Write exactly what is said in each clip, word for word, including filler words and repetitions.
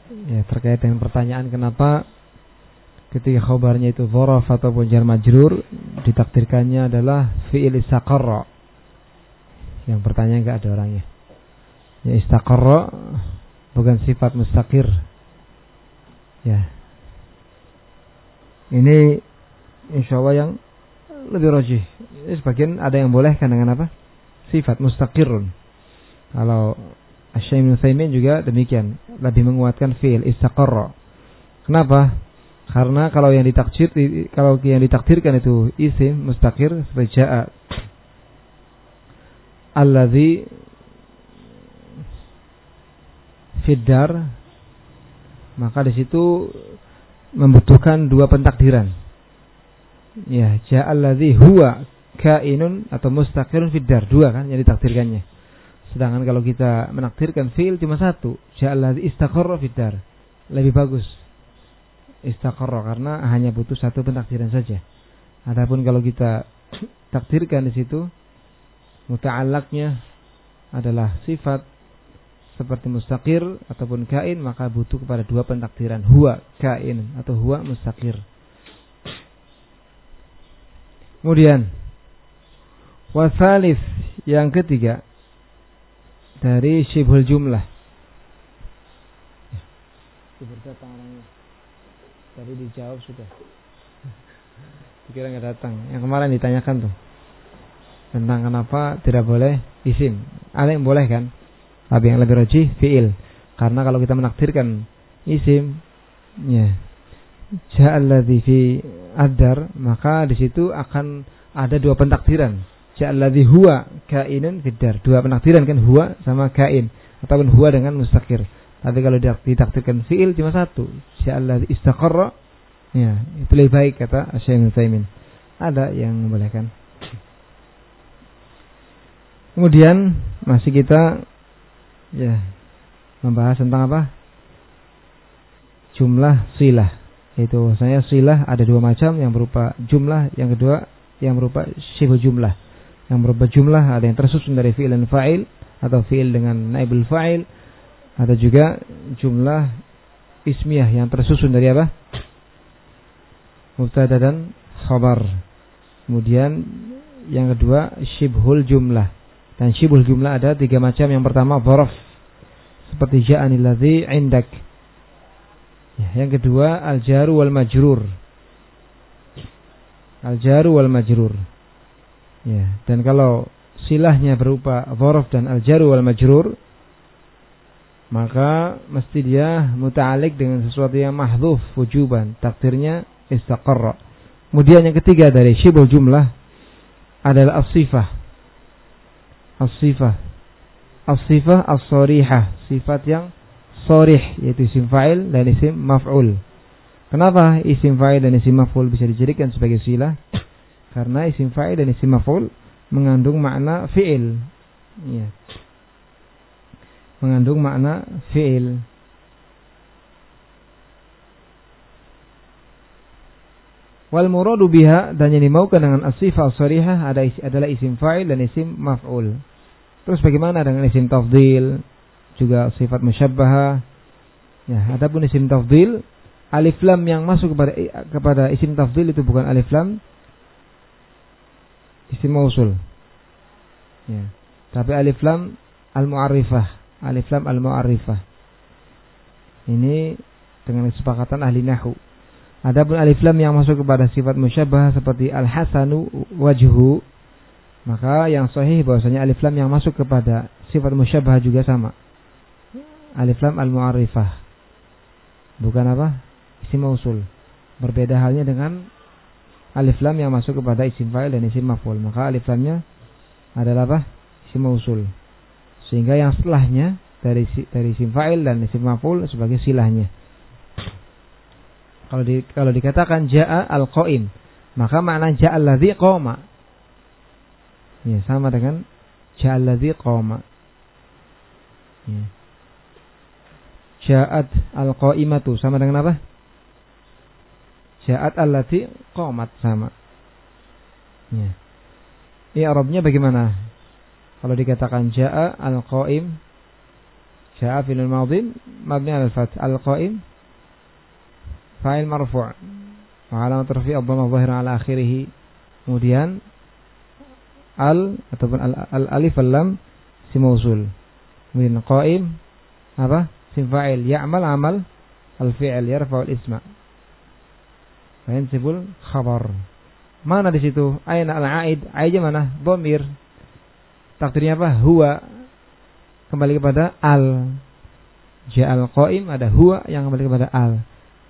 Ya, terkait dengan pertanyaan kenapa ketika khabarnya itu dzaraf ataupun jar majrur ditakdirkannya adalah fi'il istaqarra. Yang pertanyaan enggak ada orangnya. Ya, istaqarra bukan sifat mustaqir. Ya. Ini insyaallah yang lebih rajih. Sebagian ada yang bolehkan dengan apa? Sifat mustaqirun. Kalau Asy-Syaikh Ibnu Utsaimin juga demikian, lebih menguatkan fi'il istaqarra. Kenapa? Karena kalau yang ditakdir kalau yang ditakdirkan itu isim mustaqir seperti jaa allazi fiddar, maka di situ membutuhkan dua pentakdiran. Ya, jaa allazi huwa kainun atau mustaqirun fiddar, dua kan yang ditakdirkannya. Sedangkan kalau kita menakdirkan fi'il cuma satu, jaa allazi istaqarra fiddar, lebih bagus istaqarra karena hanya butuh satu pentakdiran saja. Adapun kalau kita takdirkan di situ muta'allaqnya adalah sifat seperti mustaqir ataupun kain, maka butuh kepada dua pentakdiran, huwa kain atau huwa mustaqir. Kemudian wasalis yang ketiga dari syibhul jumlah. Tadi dijawab sudah. Dikira nggak datang. Yang kemarin ditanyakan tuh tentang kenapa tidak boleh isim. Ada yang boleh kan? Tapi yang lebih rajih fi'il. Karena kalau kita menakdirkan isim, ya, ja'alladzi fi adar, maka di situ akan ada dua pentakdiran. Ja'alladzi huwa kainun fiddar. Dua pentakdiran kan, huwa sama kain ataupun huwa dengan mustaqir. Tapi kalau ditakdirkan fi'il cuma satu, ja'alladzi istaqarra, ya, itu lebih baik kata Asy-Syaikh Ibnu Utsaimin. Ada yang membolehkan. Kemudian masih kita ya membahas tentang apa? Jumlah silah. Itu saya silah ada dua macam, yang berupa jumlah, yang kedua yang berupa syibh jumlah. Yang berupa jumlah ada yang tersusun dari fi'il dan fa'il atau fi'il dengan naibul fa'il. Ada juga jumlah ismiyah yang tersusun dari apa? Mubtada dan khabar. Kemudian yang kedua syibhul jumlah. Dan syibhul jumlah ada tiga macam. Yang pertama dzaraf, seperti ja'anil ladzi 'indak. Ya, yang kedua al-jaru wal majrur. Al-jaru wal majrur. Ya, dan kalau silahnya berupa dzaraf dan al-jaru wal majrur, maka mesti dia muta'alliq dengan sesuatu yang mahdhuf wujuban, takdirnya istaqarra. Kemudian yang ketiga dari syibhul jumlah adalah as-sifah. As-sifah. As-sifah as-sharihah, sifat yang sharih, yaitu isim fa'il dan isim maf'ul. Kenapa isim fa'il dan isim maf'ul bisa dijadikan sebagai silah? Karena isim fa'il dan isim maf'ul mengandung makna fi'il. Ya. Mengandung makna fi'il. Wal muradu biha, dan yang dimaukan dengan as-sifah as-sharihah adalah isim fa'il dan isim maf'ul. Terus bagaimana dengan isim tafdhil, juga sifat musyabbahah? Ya, adapun isim tafdhil, alif lam yang masuk kepada kepada isim tafdhil itu bukan alif lam isim mausul. Ya, tapi alif lam al-mu'arrifah. Alif lam al-mu'arrifah. Ini dengan kesepakatan ahli nahwu. Adapun alif lam yang masuk kepada sifat musyabbah seperti al-hasanu wajhu, maka yang sahih bahwasanya alif lam yang masuk kepada sifat musyabbah juga sama. Alif lam al-mu'arrifah. Bukan apa? Isim mausul. Berbeda halnya dengan alif lam yang masuk kepada isim fa'il dan isim maf'ul. Maka alif lamnya adalah apa? Isim mausul. Sehingga yang setelahnya dari dari isim fa'il dan isim maf'ul sebagai silahnya. Kalau di, kalau dikatakan ja'a al-qaim, maka makna ja'a alladzi qama. Ya, sama dengan ja'a alladzi qama. Ya. Ja'at al-qaimatu sama dengan apa? Ja'at allati qamat, sama. Ya. I'rabnya bagaimana? Kalau dikatakan ja'a al-qaim, Jaa fi'il madhi mabni 'ala al-fath. Al-qa'im fa'il marfu'. Wa 'alamat raf'i ad-dhammah dhahira 'ala akhirih. Kemudian al ataupun al, al alif wal lam isim mausul. Kemudian qa'im apa? Isim fa'il ya'mal amal al-fi'l yarfa'u al-isma. Fa yansibul khabar. Mana di situ? Aina al-a'id? Aidnya mana? Dhamir. Takdirnya apa? Huwa. Kembali kepada al. Ja'al qa'im, ada huwa yang kembali kepada al.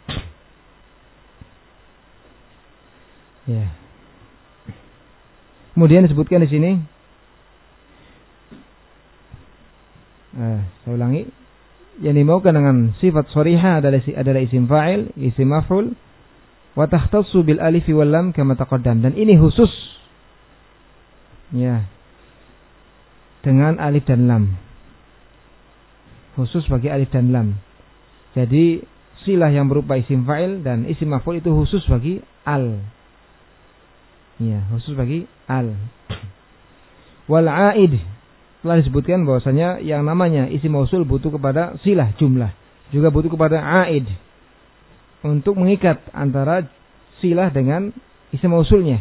Ya. Kemudian disebutkan di sini. Eh, saya ulangi. Yang dimaukan dengan sifat shariha adalah adalah isim fa'il, isim maf'ul. Wa takhtassu bil alif wal lam kama taqaddam, dan ini khusus ya dengan alif dan lam, khusus bagi alif dan lam. Jadi silah yang berupa isim fa'il dan isim maf'ul itu khusus bagi al, ya khusus bagi al. Wal aid telah disebutkan bahwasanya yang namanya isim mausul butuh kepada silah jumlah, juga butuh kepada aid untuk mengikat antara silah dengan isim mausulnya.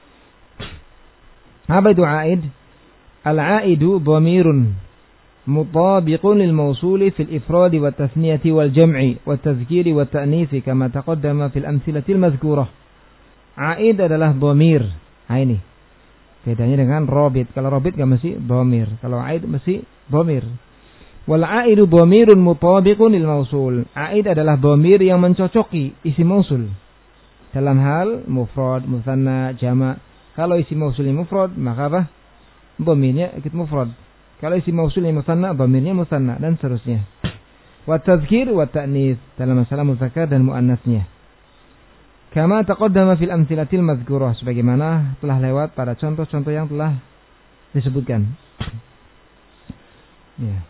Apa itu aid? Al-aidu dhamirun mutabiqun lil mausuli fil ifradi wa tasniyati wal jam'i wa tadhkiri wa ta'nisi kama taqaddama fil amthilati al-madhkurah. Aid adalah dhamir. Nah ini bedanya dengan robit. Kalau robit enggak mesti dhamir, kalau aid mesti dhamir. Wal aidu dhamirun mutabiqun lil mausul. Aid adalah dhamir yang mencocoki isim mausul dalam hal mufrad, musanna, jama'. Kalau isim mausulnya mufrad, maka apa? Dhamirnya ikut mufrad. Kalau isim mausulnya musanna, dhamirnya musanna, dan seterusnya. Wa tadhkir wa ta'nis dalam masalah muzakkar dan muannasnya. Kama taqaddama fil amtsilatil madhkurah, sebagaimana telah lewat pada contoh-contoh yang telah disebutkan. Ya.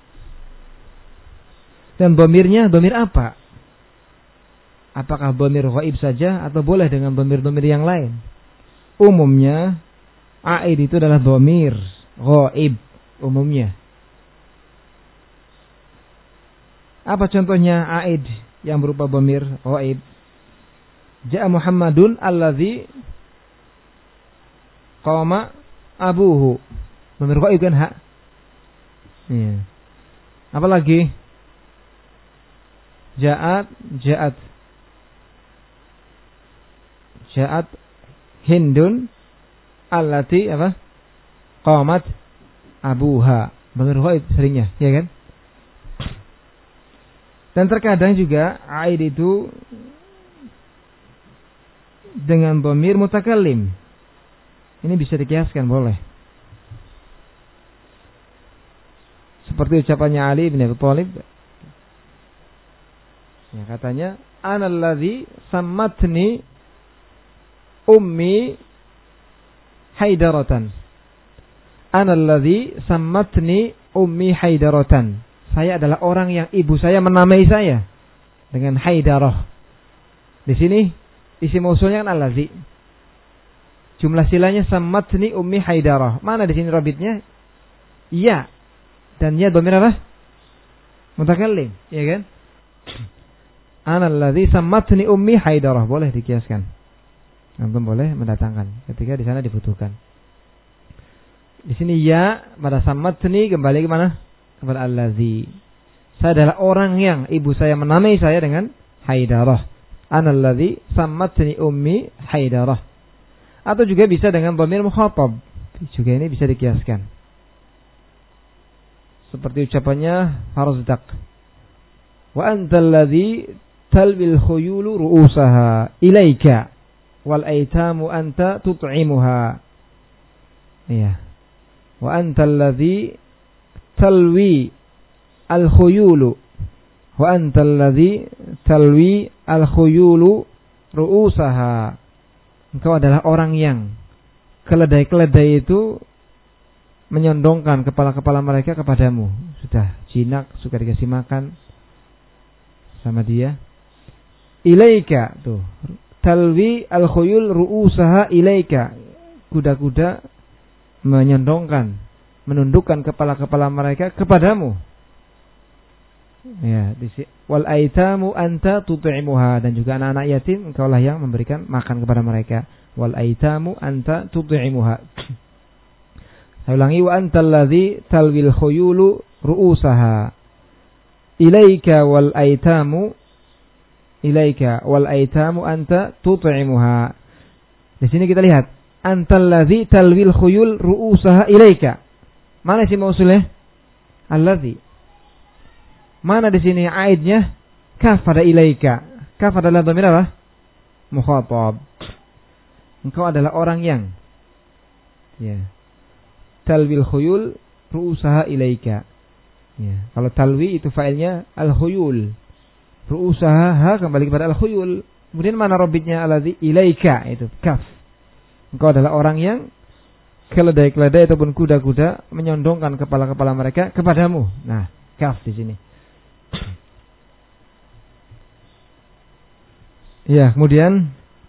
Dan dhamirnya dhamir apa? Apakah dhamir ghaib saja atau boleh dengan dhamir-dhamir yang lain? Umumnya aid itu adalah dhamir ghaib umumnya. Apa contohnya aid yang berupa dhamir ghaib? Ja'a Muhammadun allazi qama abuhu. Dhamir ghaib kan hak? Iya. Apa lagi? Ja'at, ja'at. Ja'at Hindun allati apa? Qamat abuha. Dhamir ghaib seringnya, ya kan? Dan terkadang juga aid itu dengan dhamir mutakallim. Ini bisa dikiaskan, boleh. Seperti ucapannya Ali bin Abi Thalib. Ya, katanya, analladzi sammatni ummi haidaratan. Analladzi sammatni ummi haidaratan. Saya adalah orang yang ibu saya menamai saya dengan haidarah. Di sini isim mausulnya kan allazi. Jumlah silanya sammatni ummi haidarah. Mana di sini rabitnya? Iya. Dan ya dhamir apa? Mutakallim, ya kan? Ana allazi sammatni ummi haidarah, boleh dikiaskan. Antum boleh mendatangkan ketika di sana dibutuhkan. Di sini ya pada sammatni kembali ke mana? Kepada allazi. Saya adalah orang yang ibu saya menamai saya dengan haidarah. Ana allazi sammatni ummi haidarah. Atau juga bisa dengan dhamir mukhatab. Juga ini bisa dikiaskan. Seperti ucapannya Harzdaq. Wa antal ladzi talbil khuyulu ru'usaha ilaika wal aitamu anta tut'imuha. Iya. Wa antal ladzi talwi al khuyulu wa antal ladzi talwi al khuyulu ru'usaha. Engkau adalah orang yang keledai-keledai itu menyondongkan kepala-kepala mereka kepadamu. Sudah jinak, suka dikasih makan sama dia. Ilaika tuh. Talwi al-khuyul ru'usaha ilaika. Kuda-kuda menyondongkan, menundukkan kepala-kepala mereka kepadamu. Ya, wal aitamu anta tut'imuha, dan juga anak-anak yatim engkaulah yang memberikan makan kepada mereka. Wal aitamu anta tut'imuha. Saya ulangi, wa antal ladzi talwil khuyulu ru'usaha. Ilaika wal aitamu ilaika wal aitamu anta tut'imuha. Di sini kita lihat antal ladzi talwil khuyul ru'usaha ilaika. Mana isim mausulnya? Alladzi. Mana di sini aidnya? Kaf pada ilaika. Kaf adalah dhamir apa? Mukhatab. Engkau adalah orang yang, ya, talwil khuyul ru'usaha ilaika. Ya, kalau talwi itu failnya al-khuyul. Ru'usaha ha kembali kepada al-khuyul. Kemudian mana robitnya alladzi ilaika, itu kaf. Engkau adalah orang yang keledai-keledai ataupun kuda-kuda menyondongkan kepala-kepala mereka kepadamu. Nah, kaf di sini. Ya, kemudian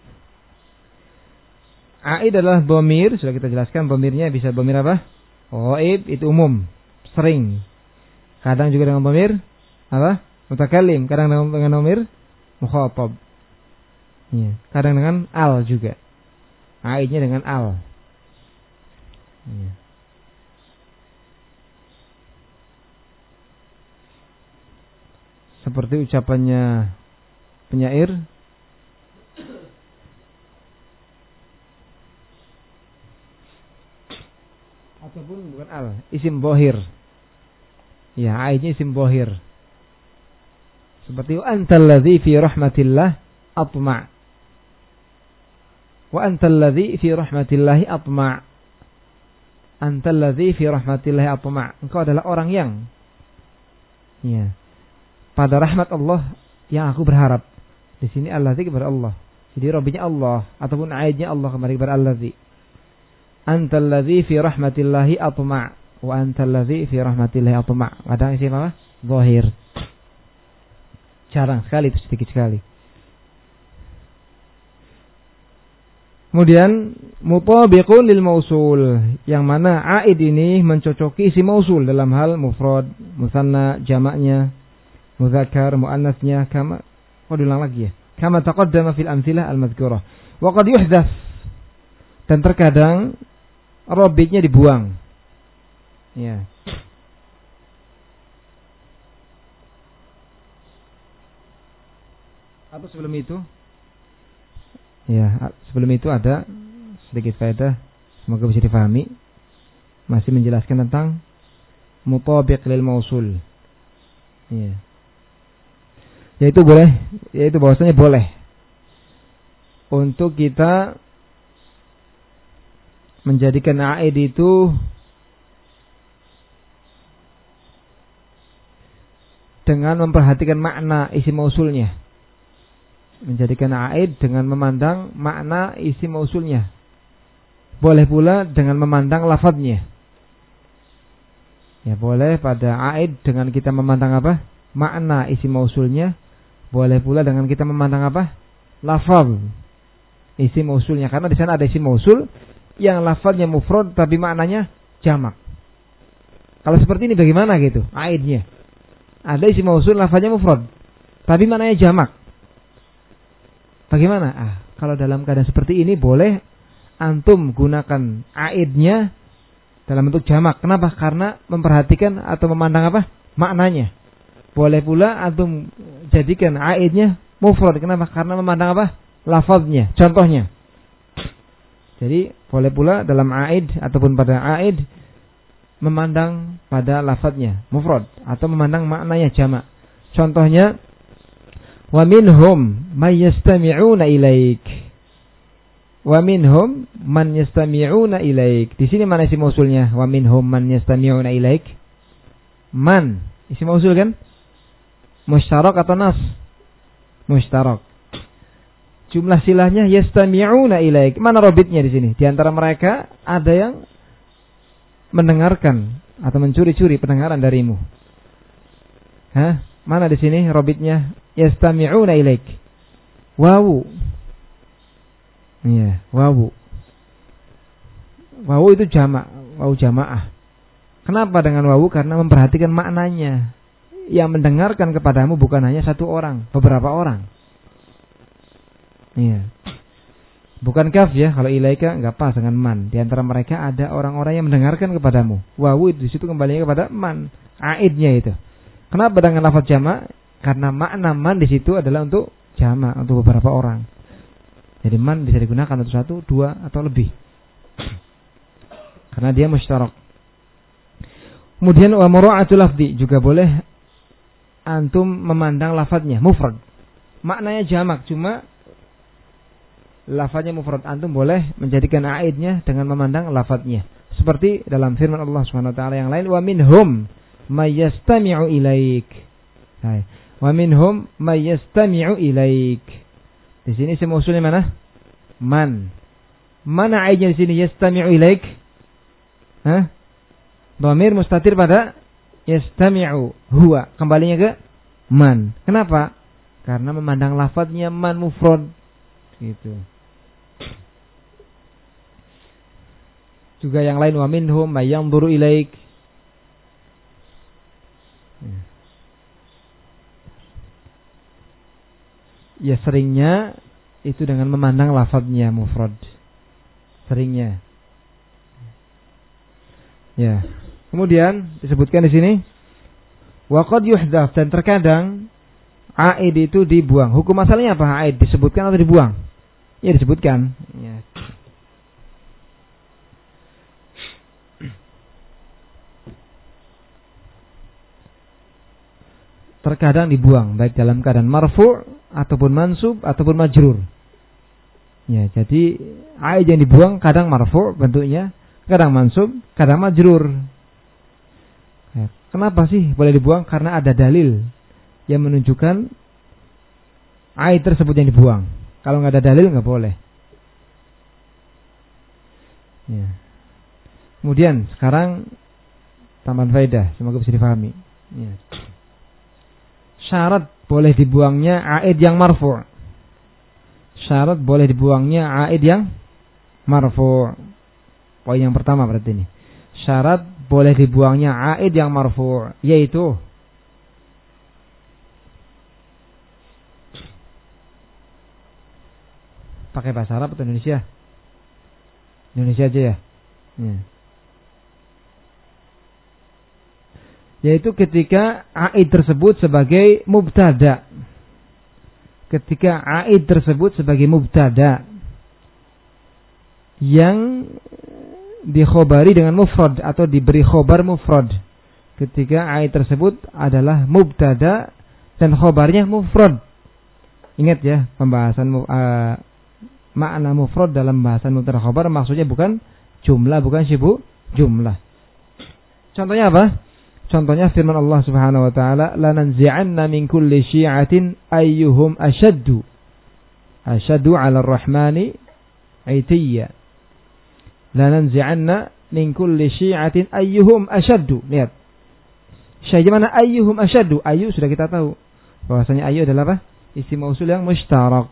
aid adalah dhamir, sudah kita jelaskan dhamirnya bisa dhamir apa? Ghaib itu umum, sering. Kadang juga dengan dhamir apa? Mutakallim, kadang dengan dengan dhamir mukhatab. Ya, kadang dengan al juga. Aidnya dengan al. Ya. Seperti ucapannya penyair, ataupun bukan al, isim bohir. Ya, aidnya isim bohir. Seperti antal ladzi fi rahmatillah atma'. Wa antal ladzi fi rahmatillah atma'. Antal ladzi fi rahmatillah atma'. Engkau adalah orang yang, ya, pada rahmat Allah yang aku berharap. Di sini alladzi kepada Allah. Jadi robinya Allah ataupun aidnya Allah kembali kepada alladzi. Antal ladzi fi rahmatillah atma'. Wa antal ladzi fi rahmatillah atma'. Kadang isim apa? Zahir. Jarang sekali, itu sedikit sekali. Kemudian mutabiqun lil mausul, yang mana aid ini mencocoki isim mausul dalam hal mufrad, musanna, jamaknya, muzakkar, muannasnya, kama oh diulang lagi ya. Kama taqaddama fil amtsilah al-madhkurah. Wa qad yuhdats, dan terkadang robitnya dibuang. Ya. Atau sebelum itu, ya, sebelum itu ada sedikit faedah, semoga bisa difahami. Masih menjelaskan tentang mutabiq lil mausul. Ya. Yaitu boleh, yaitu bahwasanya boleh untuk kita menjadikan aid itu dengan memperhatikan makna isim mausulnya. Menjadikan aid dengan memandang makna isim mausulnya. Boleh pula dengan memandang lafadznya. Ya, boleh pada aid dengan kita memandang apa? Makna isim mausulnya. Boleh pula dengan kita memandang apa? Lafadz isim mausulnya. Karena di sana ada isim mausul yang lafadznya mufrad tapi maknanya jamak. Kalau seperti ini bagaimana gitu aidnya? Ada isim mausul lafadznya mufrad tapi maknanya jamak. Bagaimana? Ah, kalau dalam keadaan seperti ini boleh antum gunakan aidnya dalam bentuk jamak. Kenapa? Karena memperhatikan atau memandang apa? Maknanya. Boleh pula antum jadikan aidnya mufrad. Kenapa? Karena memandang apa? Lafadznya. Contohnya. Jadi boleh pula dalam aid ataupun pada aid memandang pada lafadznya mufrad atau memandang maknanya jamak. Contohnya, wa minhum may yastami'una ilaik. Wa minhum man yastami'una ilaik. Di sini mana isim mausulnya? Wa minhum man yastami'una ilaik. Man, isim mausul kan? Mustarak atau nas? Mustarak. Jumlah silahnya yastami'una ilaik. Mana robitnya di sini? Di antara mereka ada yang mendengarkan atau mencuri-curi pendengaran darimu. Hah? Mana di sini robitnya? Yastami'una ilaik. Wawu. Iya, wawu. Wawu itu jamak, wawu jamaah. Kenapa dengan wawu? Karena memperhatikan maknanya. yang mendengarkan kepadamu bukan hanya satu orang, beberapa orang. Iya. Bukan kaf ya, kalau ilaika enggak pas dengan man. Di antara mereka ada orang-orang yang mendengarkan kepadamu. Wawu di situ kembalinya kepada man, aidnya itu. Kenapa dengan lafaz jamak? Karena makna man di situ adalah untuk jamak, untuk beberapa orang. Jadi man bisa digunakan untuk satu, dua atau lebih. Karena dia mustarak. Kemudian wa mura'atul lafzi, juga boleh antum memandang lafadznya mufrad. Maknanya jamak, cuma lafadznya mufrad, antum boleh menjadikan aidnya dengan memandang lafadznya. Seperti dalam firman Allah Subhanahu wa taala yang lain, wa minhum may yastami'u ilaik. Hai. Wa minhum may yastami'u ilaik. Di sini isim mausulnya mana? Man. Mana aidnya di sini yastami'u ilaik? Hah? Dhamir mustatir pada yastami'u huwa, kembalinya ke man. Kenapa? Karena memandang lafadznya man mufrad. Gitu. Juga yang lain, wa minhum may yanzuru ilaik. Ya seringnya itu dengan memandang lafadznya mufrad. Seringnya. Ya. Kemudian disebutkan di sini wa qad yuhdaf, dan terkadang aid itu dibuang. Hukum asalnya apa? Aid disebutkan atau dibuang? Ya disebutkan. Ya. Terkadang dibuang, baik dalam keadaan marfu' ataupun mansub ataupun majrur. Ya, jadi aid yang dibuang kadang marfu' bentuknya, kadang mansub, kadang majrur. Ya, kenapa sih boleh dibuang? Karena ada dalil yang menunjukkan aid tersebut yang dibuang. Kalau nggak ada dalil nggak boleh. Ya. Kemudian sekarang tambahan faedah, semoga bisa difahami. Ya. Syarat boleh dibuangnya aid yang marfu'. Syarat boleh dibuangnya aid yang marfu'. Poin yang pertama berarti ini. Syarat boleh dibuangnya aid yang marfu', yaitu pakai bahasa Arab atau Indonesia? Indonesia aja ya. Ya. Yaitu ketika aid tersebut sebagai mubtada. Ketika aid tersebut sebagai mubtada yang dikhobari dengan mufrad atau diberi khobar mufrad. Ketika aid tersebut adalah mubtada dan khobarnya mufrad. Ingat ya, pembahasan uh, makna mufrad dalam bahasan mubtada khobar maksudnya bukan jumlah, bukan syibu jumlah. Contohnya apa? Contohnya firman Allah Subhanahu wa taala, lananzi'anna min kulli syi'atin ayyuhum ashaddu ashaddu 'ala ar-rahmani 'itiyya. Lananzi'anna min kulli syi'atin ayyuhum ashaddu. Lihat. Syai' mana ayyuhum ashaddu? Ayyu sudah kita tahu. Bahwasanya ayyu adalah apa? Isim mausul yang mustarak.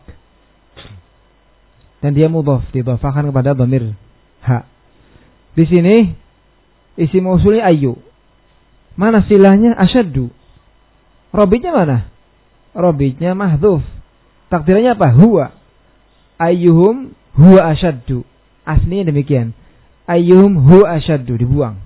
Dan dia mudhaf, didhafahkan kepada dhamir ha. Di sini isim mausulnya ayyu. Mana silahnya? Asyaddu. Robitnya mana? Robitnya mahdhuf. Takdirnya apa? Huwa. Ayyuhum huwa asyaddu. Aslinya demikian. Ayyuhum huwa asyaddu. Dibuang.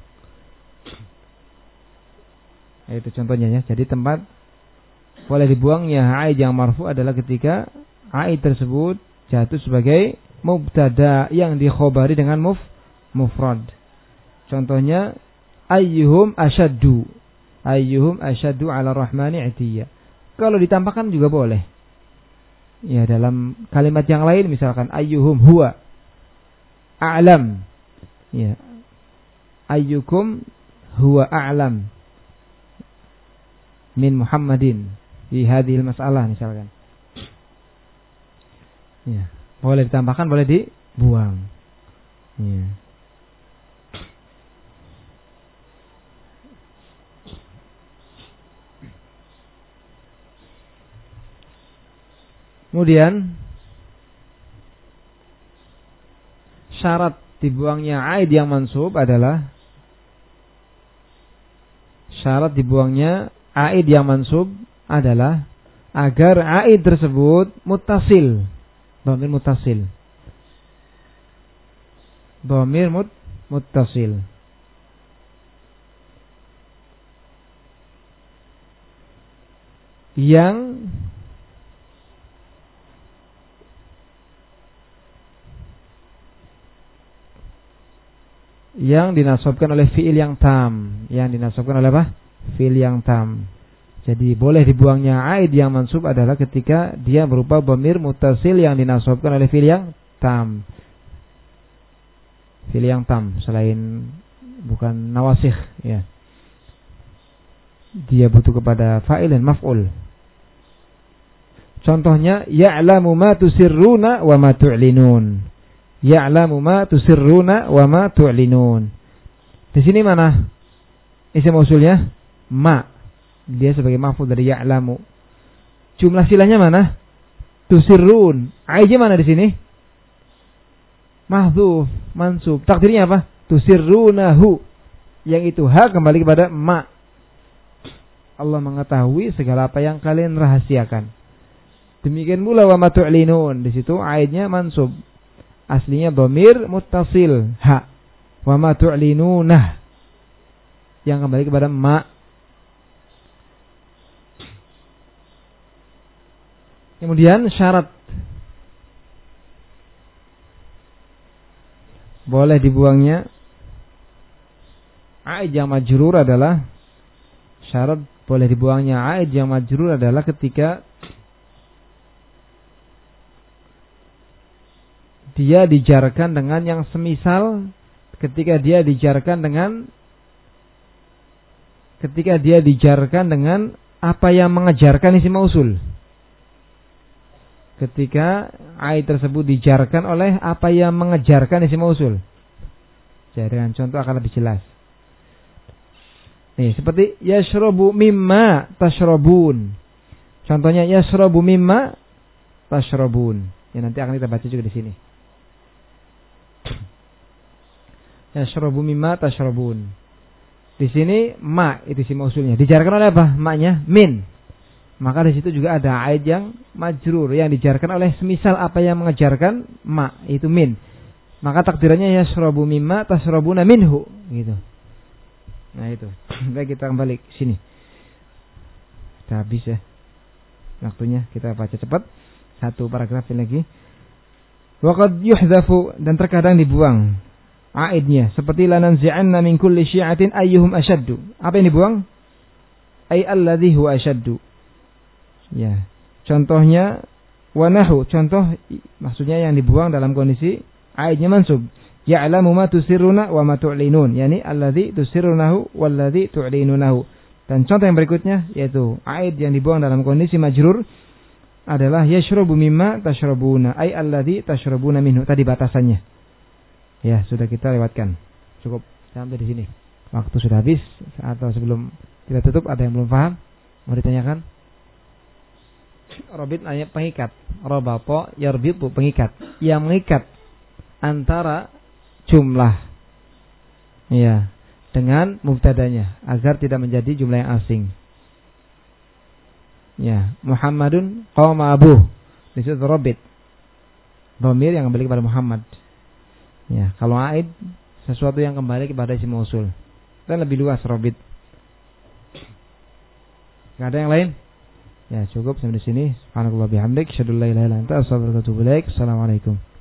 Itu contohnya ya. Jadi tempat boleh dibuangnya aid yang marfu adalah ketika aid tersebut jatuh sebagai mubtada yang dikhobari dengan muf mufrad. Contohnya ayyuhum asyaddu. Ayyuhum asyaddu 'ala rahmani 'itiyya. Kalau ditambahkan juga boleh. Ya, dalam kalimat yang lain misalkan ayyuhum huwa a'lam. Ya. Ayyukum huwa a'lam min Muhammadin fi hadhil mas'alah misalkan. Ya, boleh ditambahkan, boleh dibuang. Ya. Kemudian syarat dibuangnya aid yang mansub adalah syarat dibuangnya aid yang mansub adalah agar aid tersebut muttasil. Dhamir muttasil. Dhamir mut muttasil. Yang yang dinasabkan oleh fiil yang tam, yang dinasabkan oleh apa? Fiil yang tam. Jadi boleh dibuangnya aid yang mansub adalah ketika dia berupa dhamir muttasil yang dinasabkan oleh fiil yang tam. Fiil yang tam selain bukan nawasikh ya. Dia butuh kepada fa'il dan maf'ul. Contohnya ya'lamu ma tusirruna wa ma tu'linun. Ya'lamu ma tusirruna wa ma tu'linun. Di sini mana isim mausulnya? Ma. Dia sebagai maf'ul dari ya'lamu. Jumlah silahnya mana? Tusirrun. Aidnya mana di sini? Mahdzuf, mansub. Takdirnya apa? Tusirrunahu. Yang itu ha kembali kepada ma. Allah mengetahui segala apa yang kalian rahasiakan. Demikian pula wa ma tu'linun. Di situ aidnya mansub. Aslinya dhamir muttasil ha. Wa ma tu'linunah. Yang kembali kepada ma. Kemudian syarat boleh dibuangnya aid yang majrur adalah syarat boleh dibuangnya aid yang majrur adalah ketika dia dijarkan dengan yang semisal, ketika dia dijarkan dengan ketika dia dijarkan dengan apa yang mengejarkan isim mausul. Ketika aid tersebut dijarkan oleh apa yang mengejarkan isim mausul. Jadi dengan contoh akan lebih jelas. Nih, seperti yashrabu mimma tashrabun. Contohnya yashrabu mimma tashrabun. Ya nanti akan kita baca juga di sini. Yashrabu mimma tashrabun. Di sini ma itu isim mausulnya. Dijarkan oleh apa? Ma-nya min. Maka di situ juga ada aid yang majrur yang dijarkan oleh semisal apa yang mengejarkan ma itu min. Maka takdirannya yashrabu mimma tashrabuna minhu gitu. Nah itu. Baik, kita kembali ke sini. Sudah habis ya waktunya, kita baca cepat satu paragraf lagi. Wa qad yuhzafu, dan terkadang dibuang aidnya seperti lananzi'anna min kulli syi'atin ayyuhum ashaddu. Apa yang dibuang? Ay alladhi huwa ashaddu. Ya, contohnya wanahu, contoh maksudnya yang dibuang dalam kondisi aidnya mansub. Ya'lamu ma tusirruna wa ma tu'linun, yani alladzi tusirrunahu walladzi tu'linunahu. Dan contoh yang berikutnya yaitu aid yang dibuang dalam kondisi majrur adalah yashrabu mimma tashrabuna, ay alladzi tashrabuna minhu. Tadi batasannya. Ya, sudah kita lewatkan. Cukup sampai di sini. Waktu sudah habis. Atau sebelum kita tutup ada yang belum paham? Mau ditanyakan? Robit hanya pengikat. Robapo yarbitu, pengikat. Yang mengikat antara jumlah ya dengan mubtadanya agar tidak menjadi jumlah yang asing. Ya, Muhammadun qama abuh. Disebut robit. Dhamir yang kembali kepada Muhammad. Ya, kalau aid sesuatu yang kembali kepada isim mausul. Dan lebih luas robit. Enggak ada yang lain? Ya, cukup sampai di sini. Subhanallahi bihamdik, asyhadu an la ilaha illa anta, astaghfiruka wa atubu ilaik. Assalamualaikum.